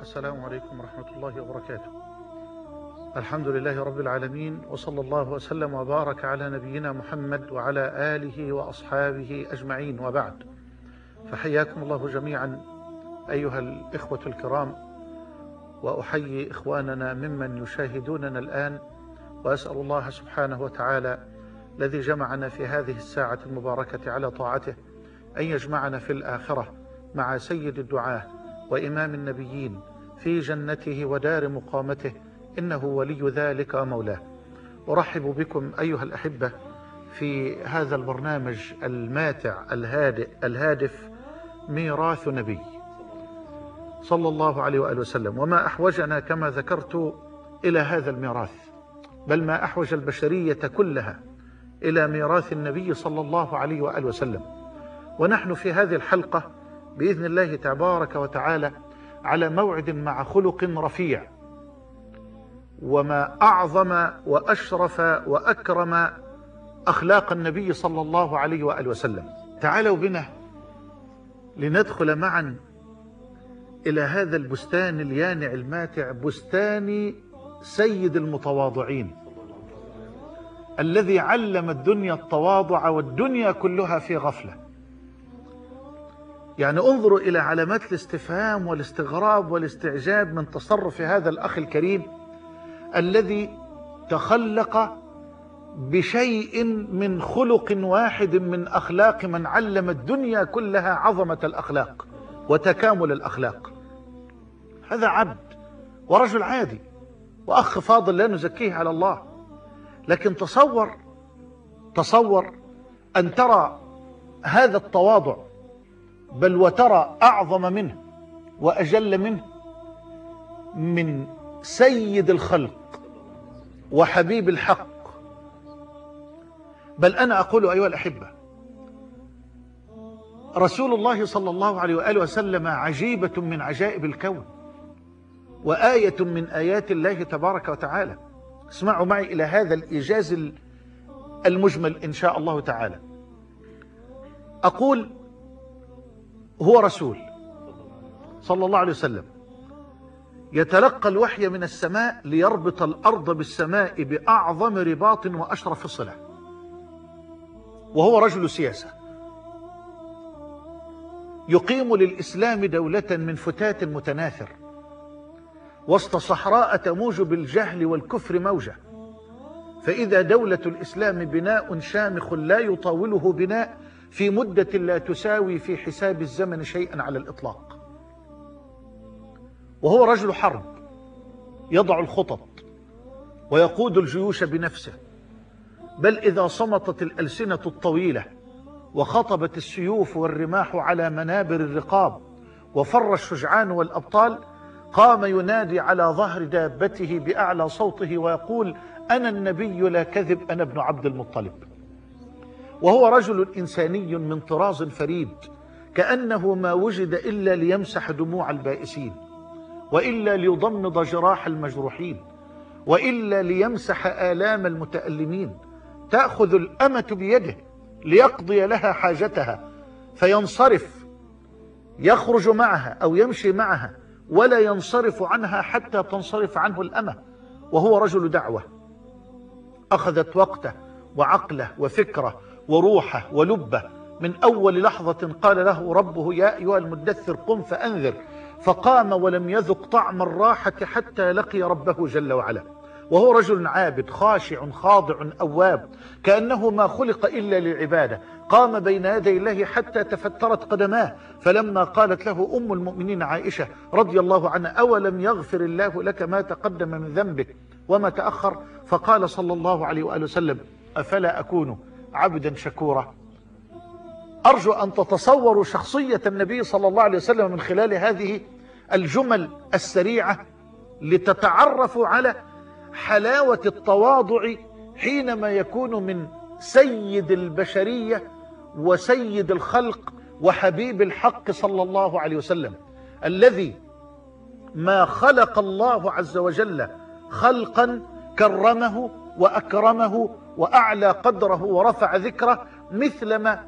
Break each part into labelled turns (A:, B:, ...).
A: السلام عليكم ورحمة الله وبركاته. الحمد لله رب العالمين، وصلى الله وسلم وبارك على نبينا محمد وعلى آله وأصحابه أجمعين، وبعد، فحياكم الله جميعا أيها الإخوة الكرام، وأحيي إخواننا ممن يشاهدوننا الآن، وأسأل الله سبحانه وتعالى الذي جمعنا في هذه الساعة المباركة على طاعته أن يجمعنا في الآخرة مع سيد الدعاة وإمام النبيين في جنته ودار مقامته، إنه ولي ذلك ومولاه. أرحب بكم أيها الأحبة في هذا البرنامج الماتع الهادئ الهادف، ميراث نبي صلى الله عليه وآله وسلم. وما أحوجنا كما ذكرت إلى هذا الميراث، بل ما أحوج البشرية كلها إلى ميراث النبي صلى الله عليه وآله وسلم. ونحن في هذه الحلقة بإذن الله تبارك وتعالى على موعد مع خلق رفيع، وما أعظم وأشرف وأكرم أخلاق النبي صلى الله عليه وآله وسلم. تعالوا بنا لندخل معا إلى هذا البستان اليانع الماتع، بستان سيد المتواضعين الذي علم الدنيا التواضع والدنيا كلها في غفلة. يعني انظروا إلى علامات الاستفهام والاستغراب والاستعجاب من تصرف هذا الأخ الكريم الذي تخلق بشيء من خلق واحد من أخلاق من علم الدنيا كلها عظمة الأخلاق وتكامل الأخلاق. هذا عبد ورجل عادي وأخ فاضل لا نزكيه على الله، لكن تصور أن ترى هذا التواضع، بل وترى أعظم منه وأجل منه، من سيد الخلق وحبيب الحق. بل أنا أقول أيها الأحبة، رسول الله صلى الله عليه وآله وسلم عجيبة من عجائب الكون، وآية من آيات الله تبارك وتعالى. اسمعوا معي إلى هذا الإيجاز المجمل إن شاء الله تعالى. أقول هو رسول صلى الله عليه وسلم يتلقى الوحي من السماء ليربط الأرض بالسماء بأعظم رباط وأشرف صلة، وهو رجل سياسة يقيم للإسلام دولة من فتات متناثر وسط صحراء تموج بالجهل والكفر موجة. فإذا دولة الإسلام بناء شامخ لا يطاوله بناء في مدة لا تساوي في حساب الزمن شيئا على الإطلاق. وهو رجل حرب يضع الخطط ويقود الجيوش بنفسه، بل إذا صمتت الألسنة الطويلة وخطبت السيوف والرماح على منابر الرقاب وفر الشجعان والأبطال، قام ينادي على ظهر دابته بأعلى صوته ويقول: أنا النبي لا كذب، أنا ابن عبد المطلب. وهو رجل إنساني من طراز فريد، كأنه ما وجد إلا ليمسح دموع البائسين، وإلا ليضمد جراح المجروحين، وإلا ليمسح آلام المتألمين. تأخذ الأمة بيده ليقضي لها حاجتها فينصرف، يخرج معها أو يمشي معها، ولا ينصرف عنها حتى تنصرف عنه الأمة. وهو رجل دعوة أخذت وقته وعقله وفكره وروحه ولبه. من أول لحظة قال له ربه: يا أيها المدثر قم فأنذر، فقام ولم يذق طعم الراحة حتى لقي ربه جل وعلا. وهو رجل عابد خاشع خاضع أواب، كأنه ما خلق إلا للعبادة. قام بين يدي الله حتى تفترت قدماه، فلما قالت له أم المؤمنين عائشة رضي الله عنها: أولم يغفر الله لك ما تقدم من ذنبك وما تأخر؟ فقال صلى الله عليه وآله وسلم: أفلا أكون عبدا شكورا. أرجو أن تتصوروا شخصية النبي صلى الله عليه وسلم من خلال هذه الجمل السريعة، لتتعرفوا على حلاوة التواضع حينما يكون من سيد البشرية وسيد الخلق وحبيب الحق صلى الله عليه وسلم، الذي ما خلق الله عز وجل خلقا كرمه وأكرمه وأعلى قدره ورفع ذكره مثلما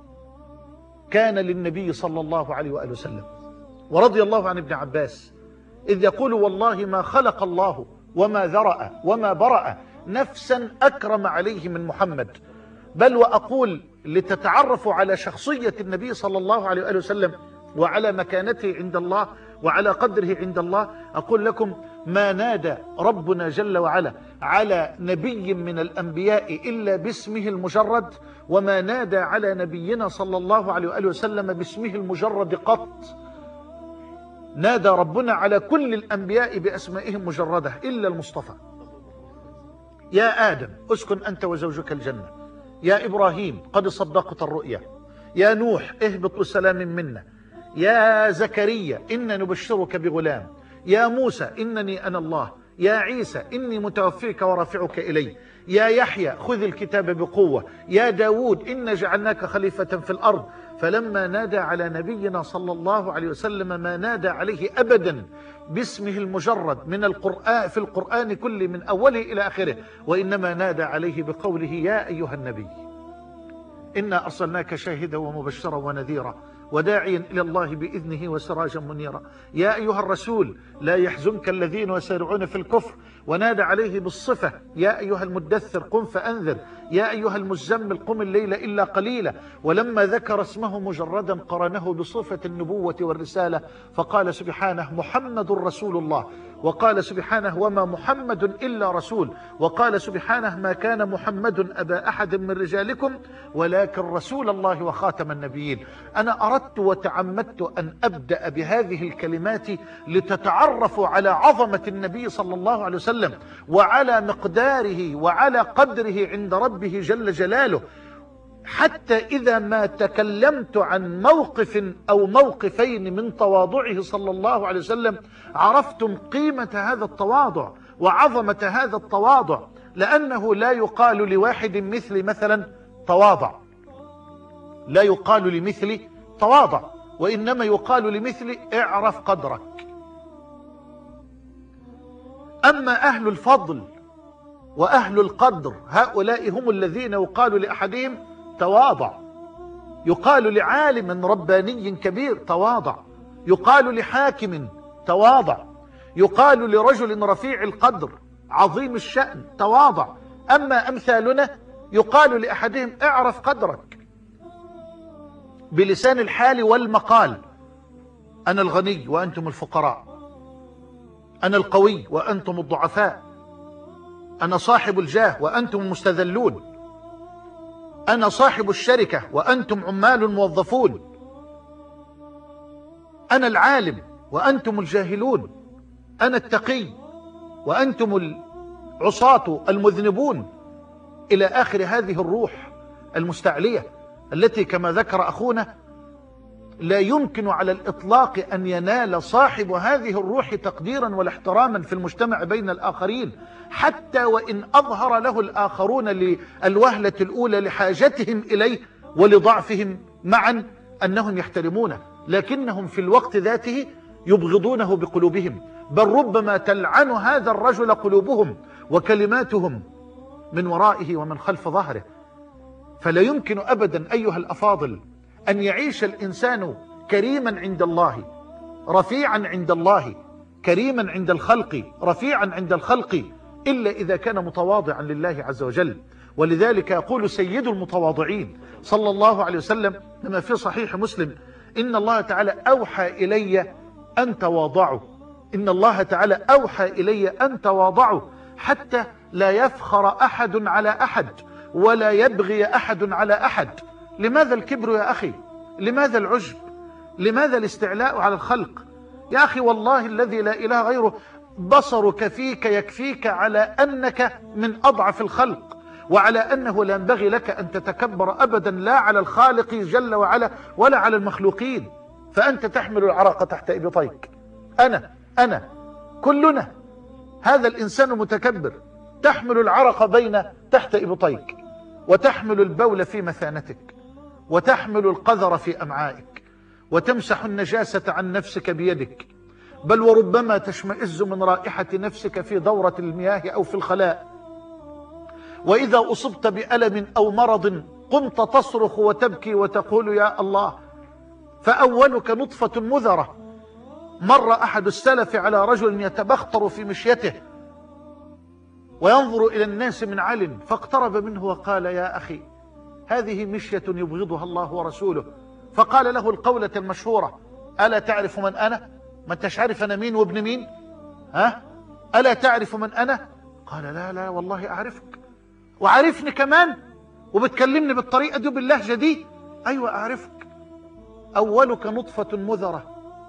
A: كان للنبي صلى الله عليه وآله وسلم. ورضي الله عن ابن عباس إذ يقول والله ما خلق الله وما ذرأ وما برأ نفسا أكرم عليه من محمد. بل وأقول لتتعرفوا على شخصية النبي صلى الله عليه وآله وسلم وعلى مكانته عند الله وعلى قدره عند الله، أقول لكم ما نادى ربنا جل وعلا على نبي من الأنبياء إلا باسمه المجرد، وما نادى على نبينا صلى الله عليه وآله وسلم باسمه المجرد قط. نادى ربنا على كل الأنبياء بأسمائهم مجردة إلا المصطفى. يا آدم اسكن أنت وزوجك الجنة، يا إبراهيم قد صدقت الرؤيا، يا نوح اهبط بسلام منا، يا زكريا إنا نبشرك بغلام، يا موسى إنني أنا الله، يا عيسى إني متوفيك ورافعك إلي، يا يحيى خذ الكتاب بقوة، يا داود إنا جعلناك خليفة في الأرض. فلما نادى على نبينا صلى الله عليه وسلم ما نادى عليه أبدا باسمه المجرد من القرآن في القرآن كله من أوله إلى آخره، وإنما نادى عليه بقوله يا أيها النبي إنا أرسلناك شاهدا ومبشرا ونذيرا وداعيا إلى الله بإذنه وسراجا منيرا، يا أيها الرسول لا يحزنك الذين يسارعون في الكفر. ونادى عليه بالصفة يا أيها المدثر قم فأنذر، يا أيها المزمل قم الليل إلا قليلا. ولما ذكر اسمه مجردا قرنه بصفة النبوة والرسالة، فقال سبحانه محمد رسول الله، وقال سبحانه وما محمد إلا رسول، وقال سبحانه ما كان محمد أبا أحد من رجالكم ولكن رسول الله وخاتم النبيين. أنا أردت وتعمدت أن أبدأ بهذه الكلمات لتتعرفوا على عظمة النبي صلى الله عليه وسلم وعلى مقداره وعلى قدره عند ربه جل جلاله، حتى إذا ما تكلمت عن موقف أو موقفين من تواضعه صلى الله عليه وسلم عرفتم قيمة هذا التواضع وعظمة هذا التواضع. لأنه لا يقال لواحد مثل مثلا تواضع، لا يقال لمثل تواضع، وإنما يقال لمثل اعرف قدرك. أما أهل الفضل وأهل القدر هؤلاء هم الذين يقال لأحدهم تواضع، يقال لعالم رباني كبير تواضع، يقال لحاكم تواضع، يقال لرجل رفيع القدر عظيم الشأن تواضع. أما أمثالنا يقال لأحدهم اعرف قدرك بلسان الحال والمقال، أنا الغني وأنتم الفقراء، أنا القوي وأنتم الضعفاء، أنا صاحب الجاه وأنتم المستذلون، أنا صاحب الشركة وأنتم عمال موظفون، أنا العالم وأنتم الجاهلون، أنا التقي وأنتم العصاة المذنبون، إلى آخر هذه الروح المستعلية التي كما ذكر أخونا لا يمكن على الإطلاق أن ينال صاحب هذه الروح تقديرا والاحتراما في المجتمع بين الآخرين، حتى وإن أظهر له الآخرون للوهلة الأولى لحاجتهم إليه ولضعفهم معا أنهم يحترمونه، لكنهم في الوقت ذاته يبغضونه بقلوبهم، بل ربما تلعن هذا الرجل قلوبهم وكلماتهم من ورائه ومن خلف ظهره. فلا يمكن أبدا أيها الأفاضل أن يعيش الإنسان كريما عند الله رفيعا عند الله كريما عند الخلق رفيعا عند الخلق إلا إذا كان متواضعا لله عز وجل. ولذلك يقول سيد المتواضعين صلى الله عليه وسلم كما في صحيح مسلم إن الله تعالى أوحى إلي أن تواضعوا، إن الله تعالى أوحى إلي أن تواضعوا حتى لا يفخر أحد على أحد ولا يبغي أحد على أحد. لماذا الكبر يا أخي؟ لماذا العجب؟ لماذا الاستعلاء على الخلق؟ يا أخي والله الذي لا إله غيره بصرك فيك يكفيك على أنك من أضعف الخلق، وعلى أنه لا ينبغي لك أن تتكبر أبدا لا على الخالق جل وعلا ولا على المخلوقين. فأنت تحمل العرق تحت إبطيك، أنا كلنا هذا الإنسان متكبر، تحمل العرق تحت إبطيك، وتحمل البول في مثانتك، وتحمل القذر في أمعائك، وتمسح النجاسة عن نفسك بيدك، بل وربما تشمئز من رائحة نفسك في دورة المياه أو في الخلاء. وإذا أصبت بألم أو مرض قمت تصرخ وتبكي وتقول يا الله، فأولك نطفة مذرة مر أحد السلف على رجل يتبختر في مشيته وينظر إلى الناس من علم، فاقترب منه وقال: يا أخي، هذه مشية يبغضها الله ورسوله. فقال له القولة المشهورة: ألا تعرف من أنا؟ ما انتش عارف أنا مين وابن مين؟ ها؟ ألا تعرف من أنا؟ قال: لا لا والله أعرفك، وعارفني كمان، وبتكلمني بالطريقة دي باللهجة دي؟ أيوة أعرفك. أولك نطفة مذرة،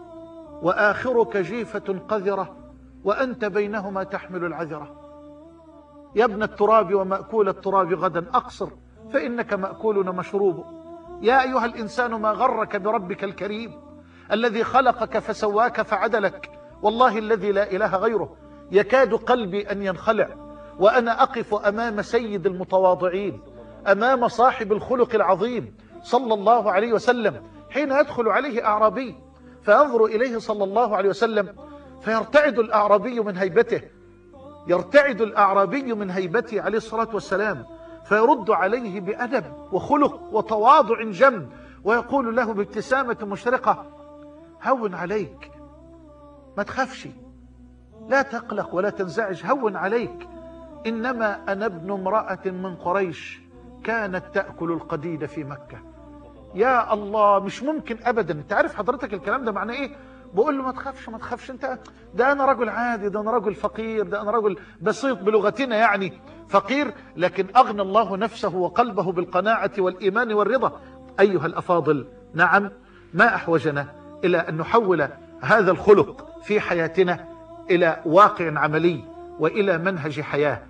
A: وآخرك جيفة قذرة، وأنت بينهما تحمل العذرة. يا ابن التراب ومأكول التراب غدا أقصر، فإنك مأكول مشروب. يا أيها الإنسان ما غرك بربك الكريم الذي خلقك فسواك فعدلك. والله الذي لا إله غيره يكاد قلبي أن ينخلع وأنا أقف أمام سيد المتواضعين، أمام صاحب الخلق العظيم صلى الله عليه وسلم، حين يدخل عليه أعرابي فينظر إليه صلى الله عليه وسلم فيرتعد الأعرابي من هيبته، يرتعد الأعرابي من هيبته عليه الصلاة والسلام، فيرد عليه بأدب وخلق وتواضع جم، ويقول له بابتسامة مشرقة: هون عليك، ما تخافش، لا تقلق ولا تنزعج، هون عليك، إنما أنا ابن امرأة من قريش كانت تأكل القديد في مكة. يا الله، مش ممكن أبدا. انت عارف حضرتك الكلام ده معناه إيه؟ بقول له: ما تخافش ما تخافش، انت ده أنا رجل عادي، ده أنا رجل فقير، ده أنا رجل بسيط بلغتنا يعني، فقير، لكن أغنى الله نفسه وقلبه بالقناعة والإيمان والرضا. أيها الأفاضل، نعم، ما أحوجنا إلى أن نحول هذا الخلق في حياتنا إلى واقع عملي وإلى منهج حياة.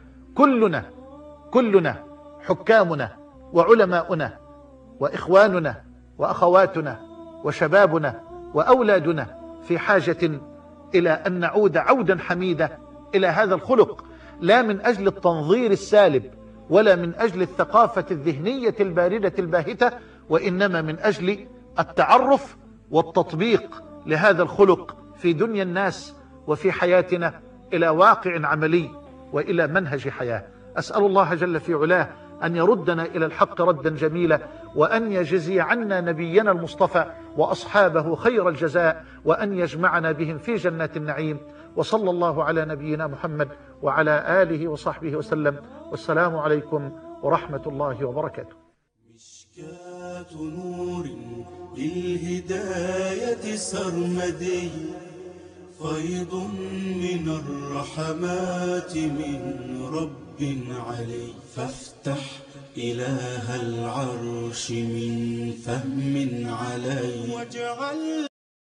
A: كلنا حكامنا وعلماؤنا وإخواننا وأخواتنا وشبابنا وأولادنا في حاجة إلى أن نعود عودا حميدا إلى هذا الخلق، لا من أجل التنظير السالب ولا من أجل الثقافة الذهنية الباردة الباهتة، وإنما من أجل التعرف والتطبيق لهذا الخلق في دنيا الناس وفي حياتنا إلى واقع عملي وإلى منهج حياة. أسأل الله جل في علاه أن يردنا إلى الحق ردا جميلا، وأن يجزي عنا نبينا المصطفى وأصحابه خير الجزاء، وأن يجمعنا بهم في جنات النعيم. وصلى الله على نبينا محمد وعلى آله وصحبه وسلم، والسلام عليكم ورحمة الله وبركاته.
B: مشكاة نور للهداية سرمدي، فيض من الرحمات من رب علي، فافتح إله العرش من فهم علي، واجعل